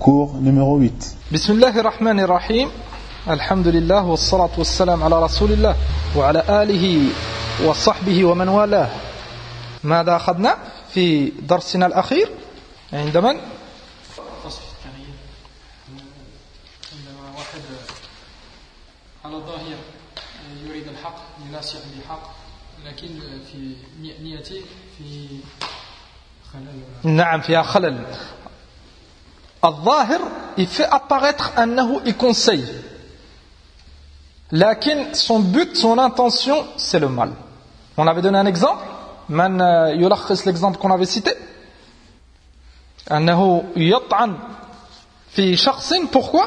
cours numéro 8. Bismillahirrahmanirrahim. Alhamdulillah wa salatu wa salam ala rasulillah wa ala alihi wa sahbihi wa man walah. ماذا أخذنا في درسنا الأخير عندما عندما واحد على ظاهر يريد الحق يناصح بحق لكن في نيته في خلل. نعم فيها خلل. الظاهر il fait apparaître أنه il conseille, لكن son but, son intention c'est le mal. On avait donné un exemple. من يلخص l'exemple qu'on avait cité أنه يطعن في شخص pourquoi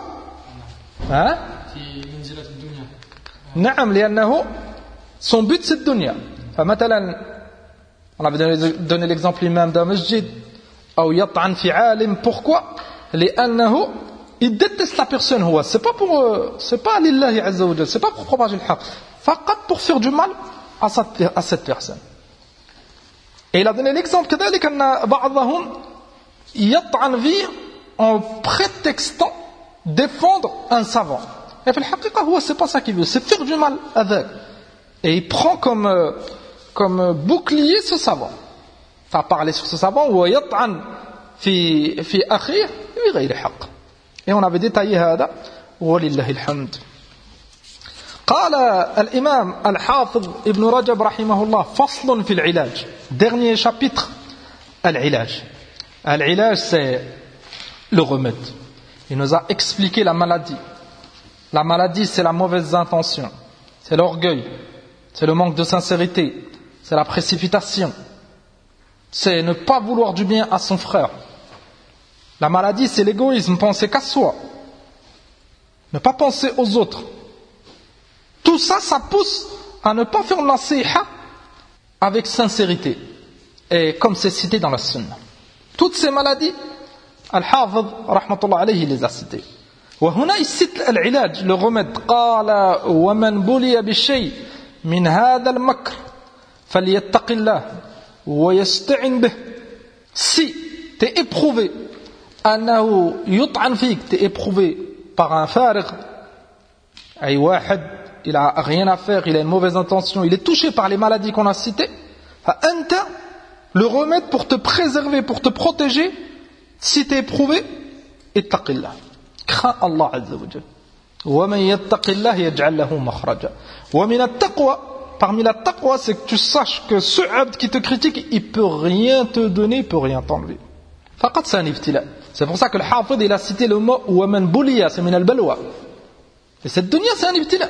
في منزلة الدنيا. نعم لأنه son but c'est le dunya. فمثلا on avait donné l'exemple l'imam d'un masjid أو يطعن في عالم pourquoi لأنه il déteste la personne هو c'est pas لله عز وجل, c'est pas pour propager le haq, فقط pour faire du mal à cette personne. Et il a donné l'exemple كذلك أن بعضهم يطعن فيه en prétextant défendre un savant. Et في الحقيقة هو c'est pas ça qu'il veut, c'est faire du mal avec. Et il prend comme bouclier ce savant. Tu as parlé sur ce savant ويطعن في أخيه بغير حق. Et on avait détaillé هذا ولله الحمد. قال الإمام الحافظ ابن رجب رحمه الله فصل في العلاج. Dernier chapitre, العلاج. العلاج c'est le remède. Il nous a expliqué la maladie. La maladie c'est la mauvaise intention, c'est l'orgueil, c'est le manque de sincérité, c'est la précipitation, c'est ne pas vouloir du bien à son frère. La maladie c'est l'égoïsme, penser qu'à soi, ne pas penser aux autres. Tout ça, ça pousse à ne pas faire nasiha avec sincérité. Et comme c'est cité dans la sunna. Toutes ces maladies, Al-Hafidh, rahmatullah alayhi, les a citées. وهنا il cite العلاج, le remède. قال ومن بلي بشيء من هذا المكر فليتق الله ويستعن به. Si tu es éprouvé, أنه يطعن فيك, tu es éprouvé par un فارغ, أي واحد il n'a rien à faire, il a une mauvaise intention, il est touché par les maladies qu'on a citées, le remède pour te préserver, pour te protéger, si tu es éprouvé, ittaqillah, crains Allah azza wa jalla. Wa man yattaqillah yaj'al lahu makhraja. Wa min at-taqwa, parmi la taqwa, c'est que tu saches que ce abd qui te critique, il peut rien te donner, il peut rien t'enlever. Faqat c'est un ibtila. C'est pour ça que le Hafid il a cité le mot wa man buliya, c'est min al-balwa. Et cette dunya c'est un ibtila.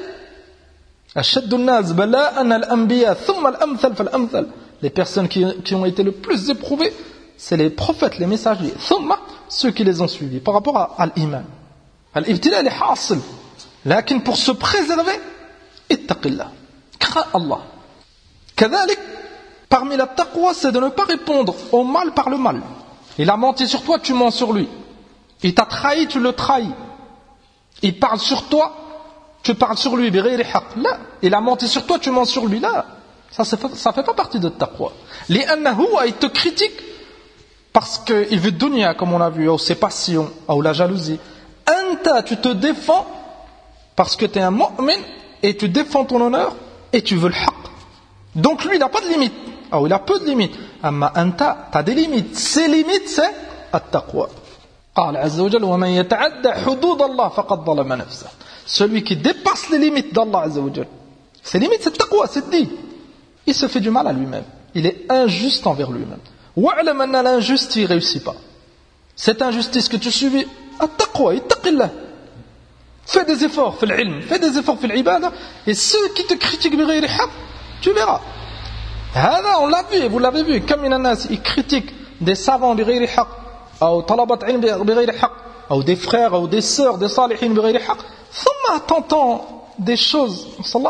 أشد الناس بلاء الأنبياء ثم الأمثل فالأمثل. Les personnes qui ont été le plus éprouvées, c'est les prophètes, les messagers. ثم ceux qui les ont suivis par rapport à l'iman. الابتلاء est حاصل. لكن pour se préserver, اتق الله, crains Allah. كذلك parmi la taqwa, c'est de ne pas répondre au mal par le mal. Il a menti sur toi, tu mens sur lui. Il t'a trahi, tu le trahis. Il parle sur toi, tu parles sur lui, là. Il a menti sur toi, tu mens sur lui, là. Ça fait pas partie de taqwa. Il te critique parce qu'il veut dunya, comme on a vu, ou ses passions, ou la jalousie. Anta, tu te défends parce que tu es un mu'min et tu défends ton honneur et tu veux le haqq. Donc lui, il n'a pas de limite. Il a peu de limites. Amma anta, tu as des limites. Ces limites, c'est at-taqwa. قال عز وجل ومن يتعدى حدود الله فقد ظلم نفسه. Celui qui dépasse les limites d'Allah Azza wa Jal. Ces limites, c'est taqwa, c'est dit. Il se fait du mal à lui-même. Il est injuste envers lui-même. Wa'lam anna l'injuste, il réussit pas. Cette injustice que tu subis, at-taqwa, ittaqillah. Fais des efforts, fais l'ilm, fais des efforts, fais l'ibada. Et ceux qui te critiquent bighayri haqq, tu verras. Hada, on l'a vu, vous l'avez vu. Comme nas, ils critiquent des savants bighayri haqq, ou talabat ilm bighayri haqq, ou des frères, ou des sœurs, des salihin bighayri haqq. ثم t'entends des choses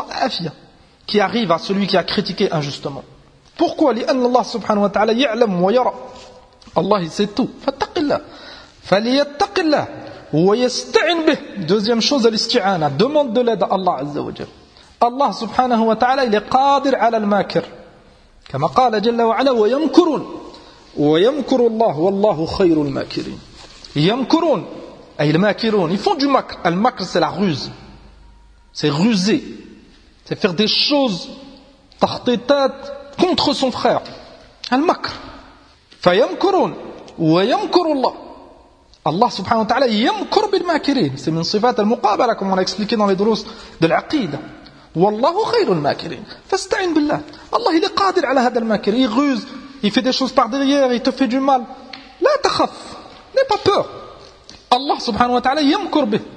qui arrivent à celui qui a critiqué injustement. Pourquoi? لأن الله سبحانه وتعالى يعلم ويرى. Allah il sait tout. فاتق الله. فليتق الله ويستعن به. Deuxième chose, الاستعانة. Demande de l'aide à Allah عز وجل. Allah سبحانه وتعالى il est قادر على الماكر. كما قال جل وعلا ويمكرون ويمكر الله والله خير الماكرين. يمكرون Ay al-makiroun, ils font du makr. Al-makr, c'est la ruse. C'est ruser. C'est faire des choses takhtitat contre son frère. Al-makr. Fayamkurun. Wa yamkuru Allah. Allah subhanahu wa ta'ala yamkur bil-makirin. C'est min sifat al-muqabala, comme on a expliqué dans les drous de l'aqida. Wallahu khayrul makirin. Fasta'in billah. Allah, il est qadir ala hada al-makir. Il ruse, il fait des choses par derrière, il te fait du mal. La takhaf. N'aie pas peur. Allah subhanahu wa ta'ala yamkur bih.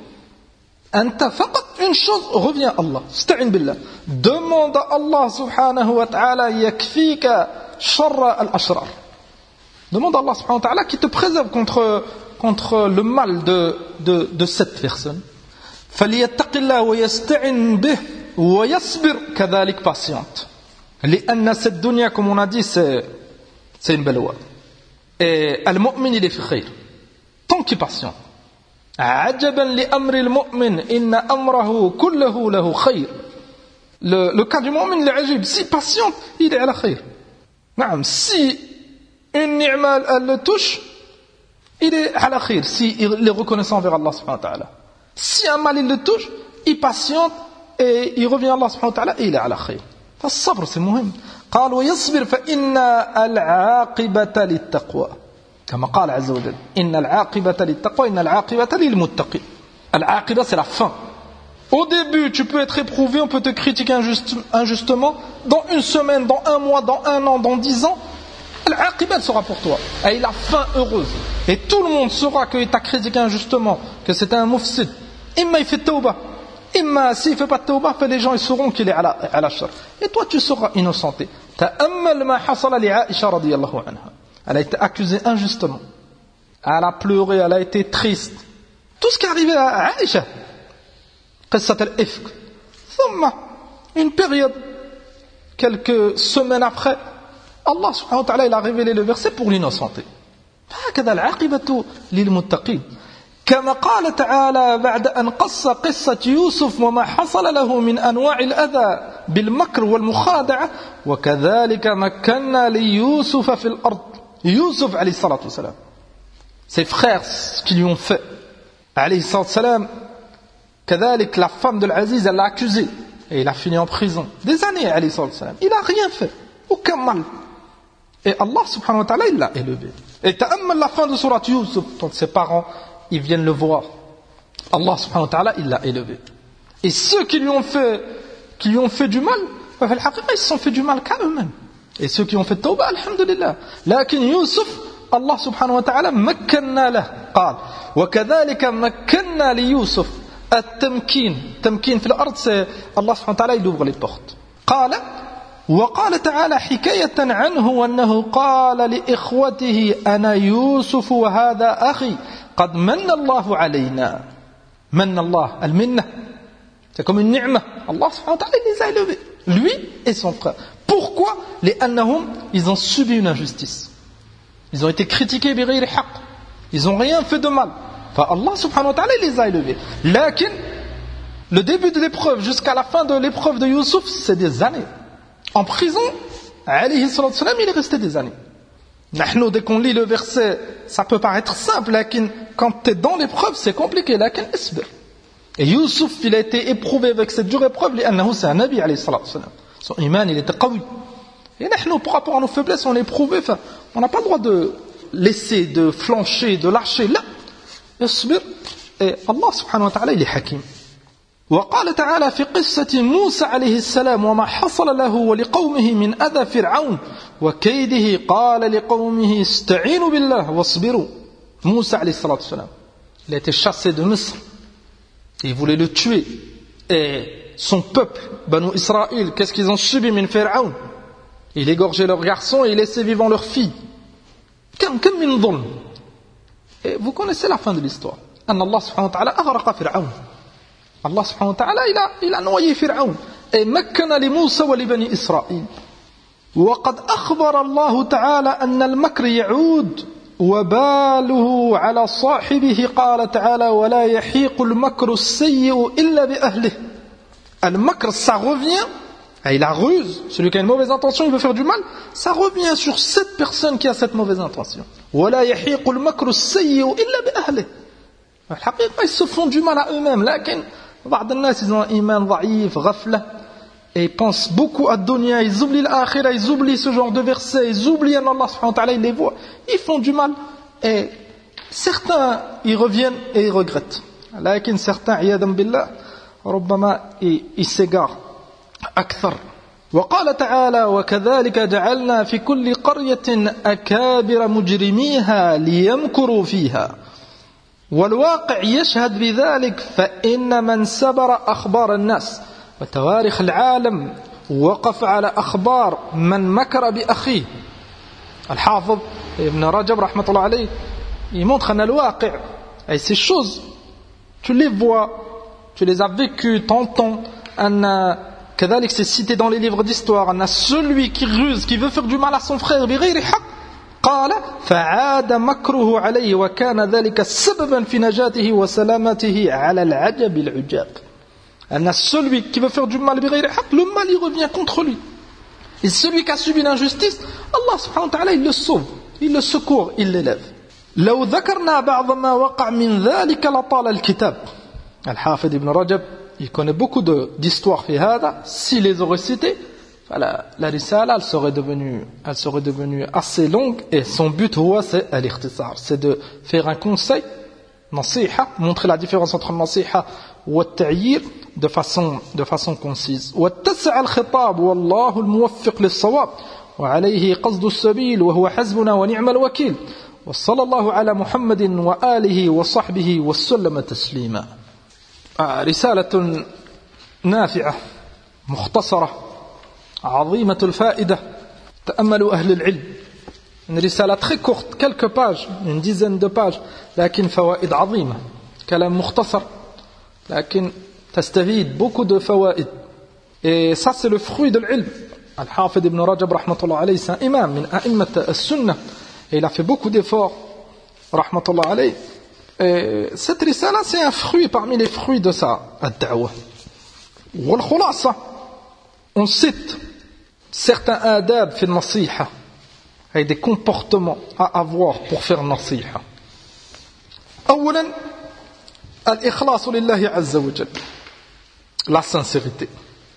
Anta faqat, une chose, reviens à Allah. Sta'in billah. Demande à Allah subhanahu wa ta'ala yakfika sharra al-ashrar. Demande à Allah subhanahu wa ta'ala qui te préserve contre le mal de cette personne. Falyattaqillah wa yasta'in bih wa yasbir kadhalik, patiente. لأن cette dunya, comme on a dit, c'est une balwa. Et al-mu'min, il est fi khayr. Tant qu'il patiente. عجبا لأمر المؤمن إن أمره كله له خير. Le cas du mu'min, il est ajib. Si patiente, il est à la khayr. Naam, si une ni'ma, elle le touche, il est à la khayr. Si il est reconnaissant envers Allah subhanahu wa ta'ala. Si un mal, il le touche, il patiente et il revient à Allah subhanahu wa ta'ala et il est à la khayr. فالصبر c'est مهم. قال ويصبر فإن العاقبة للتقوى. كما قال عز وجل إن العاقبة للتقوى إن العاقبة للمتقين. العاقبة c'est la fin. Au début tu peux être éprouvé, on peut te critiquer injustement. Dans une semaine, dans un mois, dans un an, dans 10 ans, l'aqibah sera pour toi. Et la fin heureuse. Et tout le monde saura qu'il t'a critiqué injustement, que c'était un mufsid. Imma il fait tawbah. Imma s'il ne fait pas tawbah, les gens ils sauront qu'il est à la shar. Et toi tu seras innocenté. Ta'ammal ma hasala li Aisha radiyallahu anha. Elle a été accusée injustement. Elle a pleuré, elle a été triste. Tout ce qui est arrivé à Aisha. Qissat al-ifk. Thumma, une période, quelques semaines après, Allah subhanahu wa ta'ala il a révélé le verset pour l'innocenté. هكذا العاقبة للمتقين. كما قال تعالى بعد أن قص قصة يوسف وما حصل له من أنواع الأذى بالمكر والمخادعة وكذلك مكنا ليوسف في الأرض. Yusuf alayhi salatu wassalam, ses frères ce qu'ils lui ont fait alayhi salatu wassalam, كذلك la femme de l'Aziz elle l'a accusé et il a fini en prison des années alayhi salatu wassalam. Il n'a rien fait, aucun mal, et Allah subhanahu wa ta'ala il l'a élevé. Et ta'ammal la fin de surat Yusuf, quand ses parents ils viennent le voir, Allah subhanahu wa ta'ala il l'a élevé. Et ceux qui lui ont fait du mal, ils se sont fait du mal qu'à eux-mêmes. Et ceux qui ont fait tawbah, alhamdulillah. Lakin Yusuf, Allah subhanahu wa ta'ala, makkanna lah. قال وكذلك مكنا ليوسف التمكين. تمكين في الأرض, c'est Allah subhanahu wa ta'ala, il ouvre les portes. قال وقال تعالى حكاية عنه أنه قال لإخوته أنا يوسف وهذا أخي قد من الله علينا. من الله, المنة. C'est comme une ni'ma. Allah subhanahu wa ta'ala, il les a élevés. Lui et son frère. Pourquoi? Ils ont subi une injustice. Ils ont été critiqués bighayri haqq. Ils n'ont rien fait de mal. Enfin, Allah subhanahu wa ta'ala les a élevés. Lakin, le début de l'épreuve jusqu'à la fin de l'épreuve de Youssouf, c'est des années. En prison, alayhi salatu wassalam, il est resté des années. Nahnu, dès qu'on lit le verset, ça peut paraître simple, lakin, quand tu es dans l'épreuve, c'est compliqué. Lakin, isbir. Et Youssouf, il a été éprouvé avec cette dure épreuve, c'est un nabi alayhi salatu wassalam. Son iman, il était qawi. Et nous, par rapport à nos faiblesses, on est éprouvé. On n'a pas le droit de laisser, de flancher, de lâcher. Là, yasbir. Et Allah subhanahu wa ta'ala, il est hakim. وقال تعالى في قصة موسى عليه السلام وما حصل له ولقومه من أذى فرعون وكيده قال لقومه استعينوا بالله واصبروا. موسى عليه الصلاة والسلام, il a été chassé de Misr. Il voulait le tuer. Et son peuple, Banu Israël, qu'est-ce qu'ils ont subi min Pharaon? Il égorgeait leurs garçons et il laissait vivant leurs filles. Comme min dhulm. Et vous connaissez la fin de l'histoire. Anna Allah subhanahu wa ta'ala aghraqa Pharaon. Allah subhanahu wa ta'ala il a noyé Pharaon. Et makkana li Moussa wa li Bani Israël. وقد أخبر الله تعالى أن المكر يعود وباله على صاحبه قال تعالى ولا يحيق المكر السيء إلا بأهله. Al-makr, ça revient, et la ruse, celui qui a une mauvaise intention, il veut faire du mal, ça revient sur cette personne qui a cette mauvaise intention. وَلَا يَحِيقُ الْمَكْرُ السَّيِّئُ إِلَّا بِأَهْلِهِ. Ils se font du mal à eux-mêmes. بعض الناس ils ont un iman ضعيف, غفلة, et ils pensent beaucoup à dunya, ils oublient l'akhirah, ils oublient ce genre de versets, ils oublient Allah subhanahu wa ta'ala, ils les voient, ils font du mal. Et certains, ils reviennent et ils regrettent. لكن certains, عياذا بالله, ربما ils s'égarent أكثر. وقال تعالى وكذلك جعلنا في كل قرية أكابر مجرميها ليمكروا فيها والواقع يشهد بذلك فإن من سبر أخبار الناس وتواريخ العالم وقف على أخبار من مكر بأخيه. الحافظ ابن رجب رحمة الله عليه il montre أن الواقع et ces choses tu les vois, tu les as vécues, t'entends. كذلك c'est cité dans les livres d'histoire. أن celui qui ruse, qui veut faire du mal à son frère بغير حق قال فعاد مكره عليه وكان ذلك سببا في نجاته وسلامته على العجب العجاب. أن celui qui veut faire du mal بغير حق, le mal il revient contre lui. Et celui qui a subi l'injustice, Allah subhanahu wa ta'ala il le sauve, il le secourt, il l'élève. لو ذكرنا بعض ما وقع من ذلك لطال الكتاب. الحافظ ابن رجب il connaît beaucoup d'histoires في هذا. S'il les aurait citées, la risala elle serait devenue assez longue, et son but c'est al-ikhtisar, c'est de faire un conseil, nasiha, montrer la différence entre nasiha ou at-ta'yir de façon concise. واتسع الخطاب والله الموفق للصواب وعليه قصد السبيل وهو حسبنا ونعم الوكيل وصلى الله على محمد وآله وصحبه وسلم تسليما. رسالة نافعة مختصرة عظيمة الفائدة تأملوا أهل العلم. Une رسالة très courte, quelques pages, une dizaine de pages, لكن فوائد عظيمة. كلام مختصر لكن تستفيد beaucoup de فوائد. Et ça c'est le fruit de l'ilm. Al-Hafid ibn Rajab rahmatullah alayhi, c'est un imam min a'immat as-sunnah, et il a fait beaucoup d'efforts rahmatullah alayhi. Et cette risala c'est un fruit parmi les fruits de sa ad-da'wah. Wal khulasa, on cite certains adab fi nasiha, et des comportements à avoir pour faire nasiha. أولا الإخلاص لله عز وجل, la sincérité.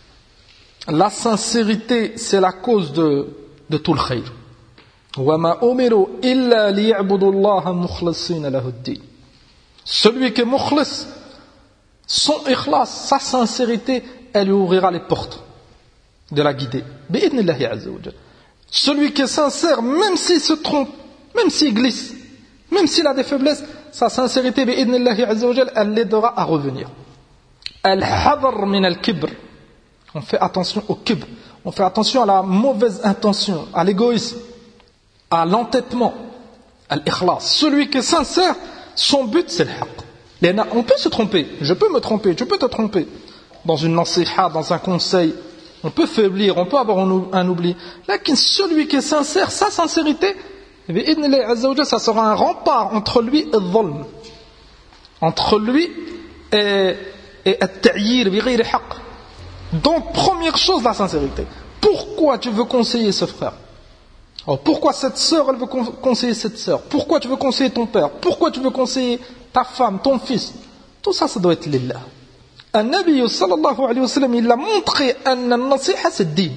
La sincérité c'est la cause de tout le khayr. وما أمروا إلا ليعبدوا الله مخلصين له الدين. Celui qui est mukhlis, son ikhlas, sa sincérité, elle lui ouvrira les portes de la guider. Bi'idnillahi azza wa jalla. Celui qui est sincère, même s'il se trompe, même s'il glisse, même s'il a des faiblesses, sa sincérité, bi'idnillahi azza wa jalla, elle l'aidera à revenir. Al-hadar min al-kibr. On fait attention au kibr. On fait attention à la mauvaise intention, à l'égoïsme, à l'entêtement. Al-ikhlas. Celui qui est sincère, son but c'est le haqq. On peut se tromper, je peux me tromper, tu peux te tromper. Dans une nasiha, dans un conseil, on peut faiblir, on peut avoir un oubli. Là, celui qui est sincère, sa sincérité, ça sera un rempart entre lui et le entre lui et at-ta'yir bighayri haqq. Donc, première chose, la sincérité. Pourquoi tu veux conseiller ce frère? Alors, pourquoi cette sœur, elle veut conseiller cette sœur? Pourquoi tu veux conseiller ton père? Pourquoi tu veux conseiller ta femme, ton fils? Tout ça, ça doit être lillah. النبي صلى الله عليه وسلم il a montré أن النصيحة c'est الدين.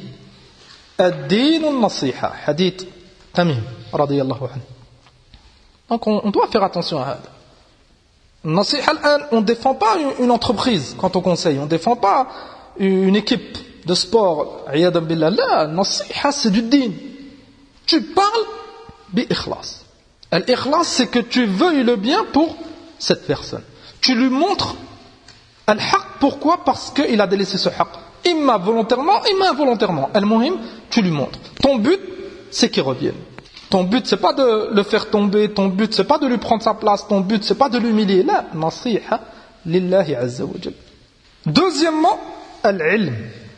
الدين النصيحة. حديث تميم رضي الله عنه. Donc on doit faire attention à ça. النصيحة الآن on ne défend pas une entreprise quand on conseille, on ne défend pas une équipe de sport. عياذا بالله. لا, النصيحة c'est du din. Tu parles bi-ikhlas. Al-ikhlas c'est que tu veuilles le bien pour cette personne. Tu lui montres al-haq. Pourquoi? Parce qu'il a délaissé ce haq. Imma volontairement, imma involontairement. Al-muhim, tu lui montres. Ton but, c'est qu'il revienne. Ton but, c'est pas de le faire tomber. Ton but, c'est pas de lui prendre sa place. Ton but, c'est pas de l'humilier. La nasiha lillahi azza wa jal. Deuxièmement, al-ilm.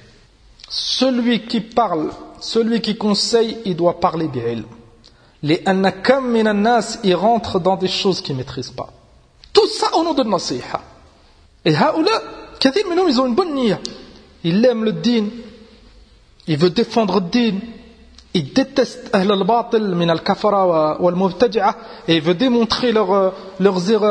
Celui qui parle, celui qui conseille, il doit parler bi'ilm. Les annakam min an-nas, ils rentrent dans des choses qu'ils ne maîtrisent pas. Tout ça au nom de nasiha. Et haoula, kathir minhum, ils ont une bonne niya. Ils aiment le din. Ils veulent défendre le din. Ils détestent ahl al-batil min al-kafara wal-mubtadi'a. Et ils veulent démontrer leurs erreurs.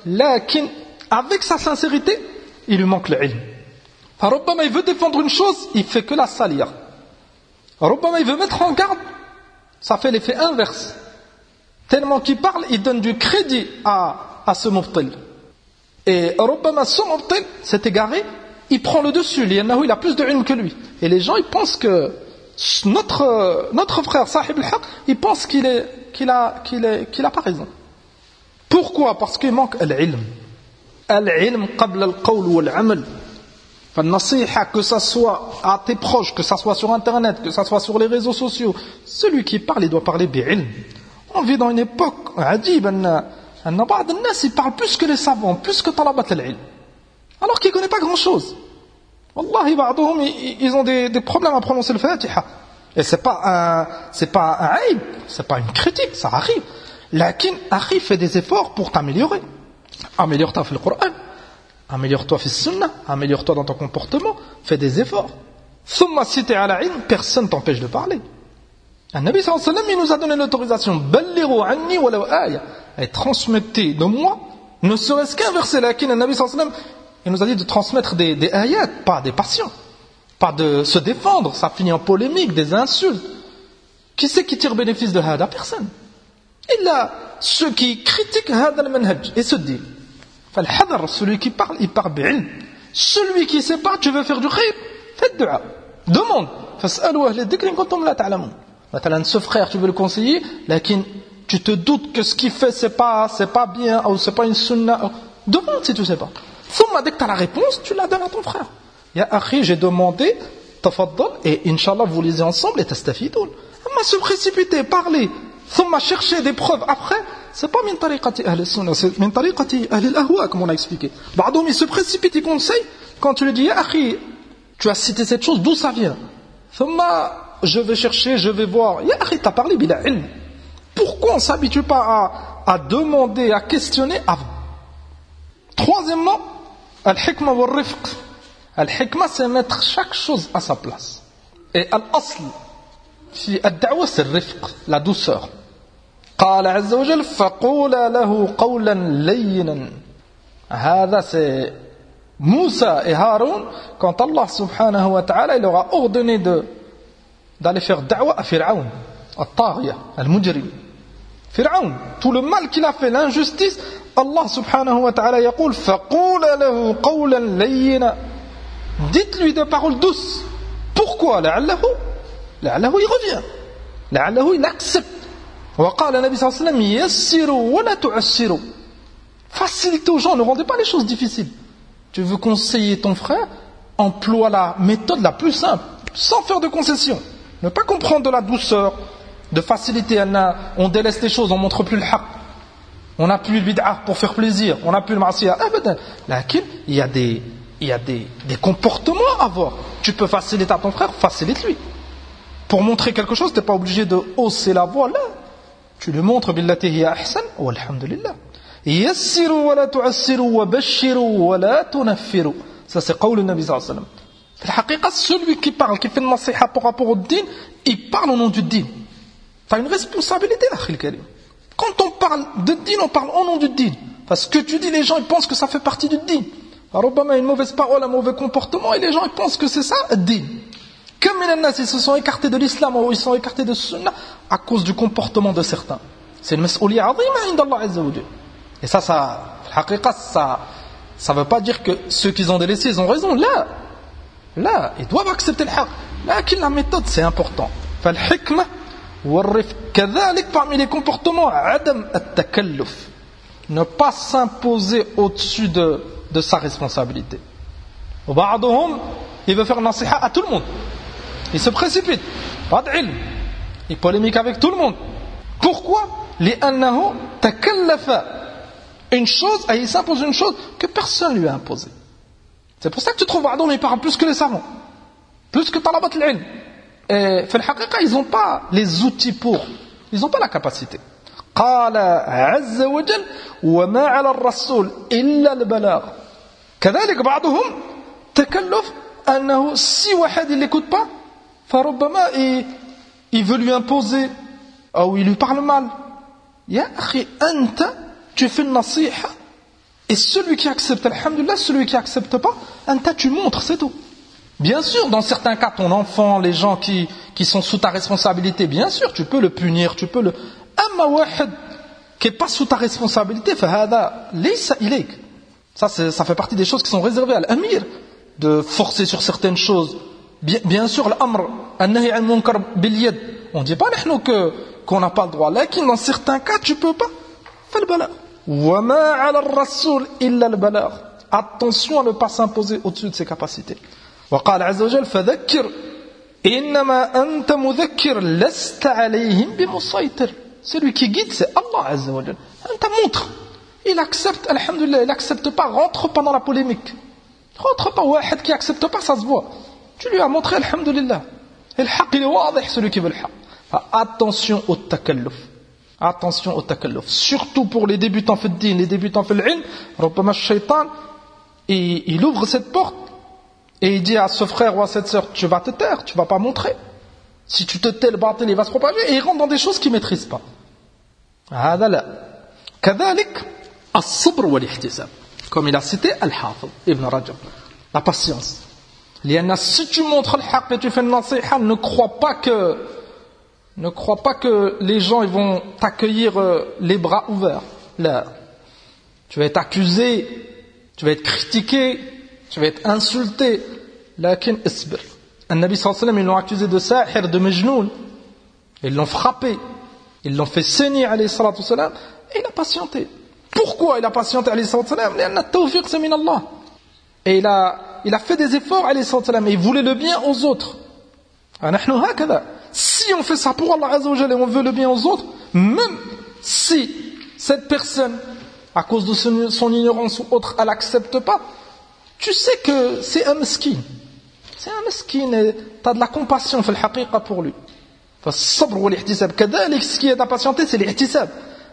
لكن avec sa sincérité il lui manque le ilm. فربما il veut défendre une chose, il fait que la salir. ربما il veut mettre en garde, ça fait l'effet inverse. Tellement qu'il parle, il donne du crédit à ce mubtil. Et ربما ce mubtil s'est égaré, il prend le dessus, لأنه il a plus de ilm que lui. Et les gens ils pensent que notre frère Sahib al-Haq, il pense qu'il a pas raison. Pourquoi? Parce qu'il manque l'ilm. Al-ilm qabla al-qawl wal-amal. Nasiha, que ça soit à tes proches, que ça soit sur internet, que ça soit sur les réseaux sociaux, celui qui parle, il doit parler bi'ilm. On vit dans une époque adib, il parle plus que les savants, plus que talabat al-ilm, alors qu'il ne connaît pas grand chose. Wallahi, ba'dhum, ils ont des problèmes à prononcer le Fatiha. Et c'est pas un aïb, c'est pas une critique, ça arrive. Lakin, akhi, fais des efforts pour t'améliorer. Améliore-toi dans le Coran. Améliore-toi dans la Sunna, améliore-toi dans ton comportement, fais des efforts. Thumma si t'es à la ilm, personne ne t'empêche de parler. Le Nabi sallallahu alayhi wa sallam, il nous a donné l'autorisation, ballighu anni walaw aya, et transmettez de moi, ne serait-ce qu'un verset. Lakin, le Nabi sallallahu alayhi wa sallam, il nous a dit de transmettre des ayats, pas des passions, pas de se défendre, ça finit en polémique, des insultes. Qui c'est qui tire bénéfice de hada? Personne. Et là, ceux qui critiquent hada al-manhaj et se disent, celui qui parle, il parle bi'ilm. Celui qui sait pas, tu veux faire du khayr, fais du dua. Demande. Ce frère, tu veux le conseiller, lakin tu te doutes que ce qu'il fait, c'est pas bien, ou c'est pas une sunna. Demande si tu sais pas. Dès que tu as la réponse, tu la donnes à ton frère. Ya akhi, j'ai demandé, tafaddal, et Inch'Allah, vous lisez ensemble, et tastafidoun. Mais se précipiter, parler, chercher des preuves après, c'est pas min tariqati ahl sunnah, c'est min tariqati ahl al-ahwa, comme on a expliqué. Ba'doum, il se précipite, il conseille, quand tu lui dis, ya akhi, tu as cité cette chose, d'où ça vient? Je vais chercher, je vais voir. Ya akhi, t'as parlé bila ilm. Pourquoi on ne s'habitue pas à demander, à questionner avant? Troisièmement, al-hikma wal-rifq. Al-hikma, c'est mettre chaque chose à sa place. Et al-asl, fi ad-da'wa, c'est al-rifq, la douceur. قال عز وجل فقولا له قولا لينا. هذا c'est Moussa et Haroun, quand Allah subhanahu wa ta'ala il leur a ordonné d'aller faire da'wa à Fir'aun, al-Taghiya, al-Mujrim. Fir'aun, tout le mal qu'il a fait, l'injustice, Allah subhanahu wa ta'ala yaqul faqula lahu qawlan layyina. Dites-lui des paroles douces. Pourquoi? La'allahu il revient. La'allahu il accepte. وقال النبي صلى الله عليه وسلم يسروا ولا تعسروا. Facilitez aux gens, ne rendez pas les choses difficiles. Tu veux conseiller ton frère, emploie la méthode la plus simple, sans faire de concession. Ne pas comprendre de la douceur, de facilité. On délaisse les choses, on montre plus le haqq. On n'a plus le bid'ah pour faire plaisir, on n'a plus le ma'siyah. Lakin, il y a des comportements à avoir. Tu peux faciliter à ton frère, facilite-lui. Pour montrer quelque chose, tu n'es pas obligé de hausser la voix là. Tu lui montres billati hiya ahsan, walhamdulillah. Yassiru wa la tu'assiru wa bashiru wa la tunaffiru. Ça c'est qawl Nabi sallallahu alayhi wa sallam. La haqiqa, celui qui parle, qui fait une nasiha par rapport au din, il parle au nom du din. Tu as une responsabilité, l'akhil karim. Quand on parle de din, on parle au nom du din. Parce que tu dis, les gens ils pensent que ça fait partie du din. Robama une mauvaise parole, un mauvais comportement, et les gens ils pensent que c'est ça, din. Comme ils se sont écartés de l'islam ou ils sont écartés de sunna à cause du comportement de certains. C'est une mas'ouliya azima inda Allah azza wa jalla. Et ça veut pas dire que ceux qui ont délaissé, ils ont raison. Là, ils doivent accepter le haqq. Là, la méthode, c'est important. Fal-hikma wal-rifq. Kadhalik, parmi les comportements, adam at-takalluf. Ne pas s'imposer au-dessus de sa responsabilité. Ba'dhum, il veut faire une nasiha à tout le monde. Il se précipite. Pas d'ilm. Il polémique avec tout le monde. Pourquoi? Li'annahu takallafa. Une chose, et il s'impose une chose que personne ne lui a imposée. C'est pour ça que tu trouves Ba'dhum, il parle plus que les savants. Plus que talabat al-ilm. Et fil haqiqa, ils n'ont pas les outils pour. Ils n'ont pas la capacité. قال عز وجل وما على الرسول إلا البلاغ. كذلك بعضهم تكلف أنه si واحد il l'écoute pas فربما il veut lui imposer ou il lui parle mal. يا أخي أنت tu fais une nasiha Et celui qui accepte, alhamdoulilah, celui qui accepte pas, tu montres, c'est tout. Bien sûr, dans certains cas, ton enfant, les gens qui sont sous ta responsabilité, bien sûr, tu peux le punir, tu peux le... Amma wahid qui n'est pas sous ta responsabilité, fahada laysa ilayk. Ça fait partie des choses qui sont réservées à l'amir, de forcer sur certaines choses. Bien sûr, l'amr, an-nahy al-munkar bil-yad. On ne dit pas qu'on n'a pas le droit. Mais dans certains cas, tu ne peux pas. Fais le balagh. Wa ma ala ar-rasoul illa al-balagh. Attention à ne pas s'imposer au-dessus de ses capacités. وقال عز وجل فذكر إنما أنت مذكر لست عليهم بمسيطر. Celui qui guide, c'est Allah Azza wa Jal. Anta montre. Il accepte, alhamdoulilah, il accepte pas, rentre pas dans la polémique. Rentre pas, wahid qui accepte pas, ça se voit. Tu lui as montré, alhamdoulilah. Et le haqq, il est wadih, celui qui veut le haqq. Attention au takalluf. Attention au takalluf. Surtout pour les débutants fi d-din, les débutants fi l-ilm, rubbama shaytan, il ouvre cette porte et il dit à ce frère ou à cette sœur, tu vas te taire, tu vas pas montrer. Si tu te tais, le batil, il va se propager et il rentre dans des choses qu'il ne maîtrise pas. هذا لا. كذلك الصبر والاحتساب. Comme il a cité Al-Hafidh Ibn Rajab. La patience. لأن si tu montres le haqq et tu fais une nasiha, ne crois pas que les gens ils vont t'accueillir les bras ouverts. Là. Tu vas être accusé, tu vas être critiqué, tu vas être insulté. Lakin isbir. An-Nabi sallallahu alayhi wa sallam, ils l'ont accusé de sahir, de majnoun. Ils l'ont frappé. Ils l'ont fait saigner, alayhi salatu salam. Et il a patienté. Pourquoi il a patienté, alayhi salatu salam? Lianna at-tawfiq c'est min Allah. Et il a fait des efforts, alayhi salatu salam. Et il voulait le bien aux autres. Si on fait ça pour Allah Azza wa Jalla et on veut le bien aux autres, même si cette personne, à cause de son ignorance ou autre, elle n'accepte pas, tu sais que c'est un mesquin. C'est un mesquin et tu as de la compassion في الحقيقة pour lui. فالصبر والاحتساب كذلك ce qui est à patienter c'est l'ihtisab.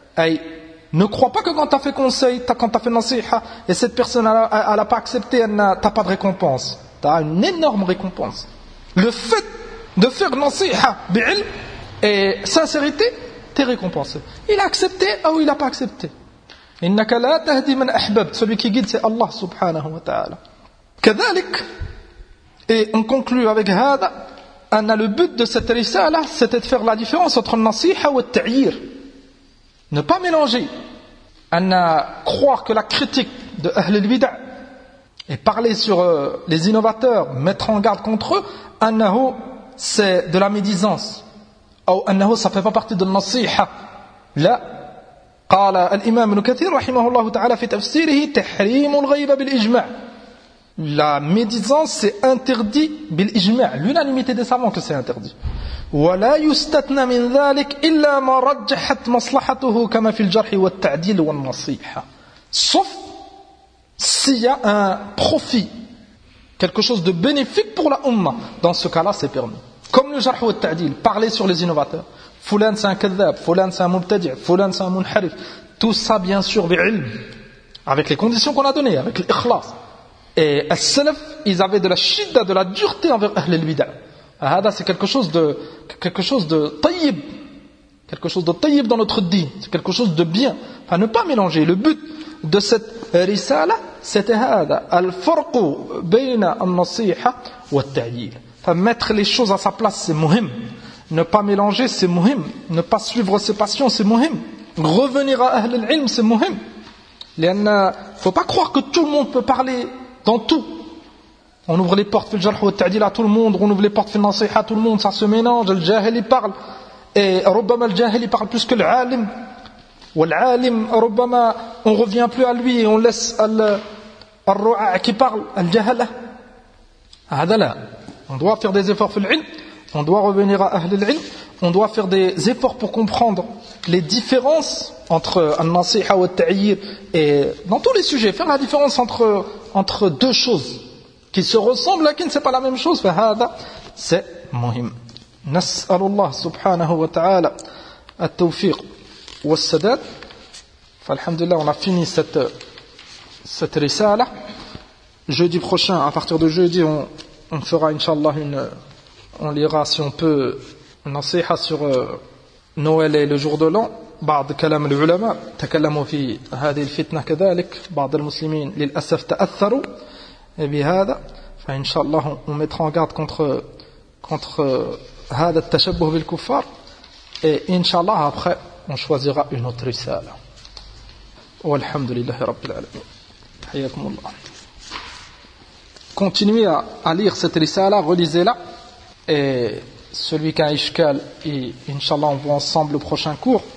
Ne crois pas que quand tu as fait conseil, quand tu as fait nasiha et cette personne elle n'a pas accepté, tu n'as pas de récompense. Tu as une énorme récompense. Le fait de faire nasiha bi'ilm et sincérité, tu es récompensé. Il a accepté ou il n'a pas accepté. Innaka la tahdi man ahbabt. Celui qui guide c'est Allah subhanahu wa ta'ala. كذلك. Et on conclut avec hada, le but de cette risala, c'était de faire la différence entre le nasiha et le ta'yir. Ne pas mélanger. Croire que la critique de Ahl al-Bid'a et parler sur les innovateurs, mettre en garde contre eux, c'est de la médisance. Ou ça ne fait pas partie de la nasiha. Là, قال الإمام ابن كثير رحمه الله تعالى في تفسيره تحريم الغيبة بالإجماع. La médisance c'est interdit بالإجماع, l'unanimité des savants que c'est interdit. ولا يستثنى من ذلك إلا ما رجحت مصلحته كما في الجرح والتعديل والنصيحة. Sauf s'il y a un profit, quelque chose de bénéfique pour la umma. Dans ce cas-là, c'est permis. Comme le jarh ou le ta'dil, parler sur les innovateurs. Fulan c'est un kadhab, fulan c'est un mubtadi', fulan c'est un munharif. Tout ça bien sûr bi'ilm, avec les conditions qu'on a données, avec l'ikhlas. Et as-salaf, ils avaient de la shidda, de la dureté envers Ahl al-Bid'a. Hada c'est quelque chose de tayyib, quelque chose de tayyib dans notre din, c'est quelque chose de bien. Enfin, ne pas mélanger. Le but de cette risala, c'était hada, al-farqu bayna an-nasiha wa at-ta'yil. Enfin, mettre les choses à sa place, c'est muhim. Ne pas mélanger, c'est muhim. Ne pas suivre ses passions, c'est muhim. Revenir à Ahl al-Ilm, c'est muhim. Il ne faut pas croire que tout le monde peut parler dans tout. On ouvre les portes fil jarh wa ta'dil à tout le monde, on ouvre les portes fil nasiha à tout le monde, ça se mélange. Le jahil il parle, et rubbama le jahil il parle plus que l'alim. Ou l'alim, rubbama on revient plus à lui et on laisse al-ru'a qui parle, al-jahala. On doit faire des efforts fil ilm. On doit revenir à Ahl al-Ilm, on doit faire des efforts pour comprendre les différences entre al-nasiha ou al-ta'yir et dans tous les sujets, faire la différence entre deux choses qui se ressemblent, mais qui ne sont pas la même chose. C'est muhim. Nas'alullah subhanahu wa ta'ala at-tawfiq wa as-sadad. Alhamdulillah, on a fini cette risala. Jeudi prochain, à partir de jeudi, on fera inshallah on lira si on peut un nasiha sur Noël et le jour de l'an. بعض كلام العلماء تكلموا في هذه الفتنة كذلك بعض المسلمين للأسف تأثروا بهذا فإن شاء الله on mettra en garde contre هذا التشبه بالكفار et إن شاء الله après on choisira une autre risala والحمد لله رب العالمين حياكم الله. Continuez à lire cette risala, relisez-la et celui qui a un ishkal et Inch'Allah on voit ensemble le prochain cours.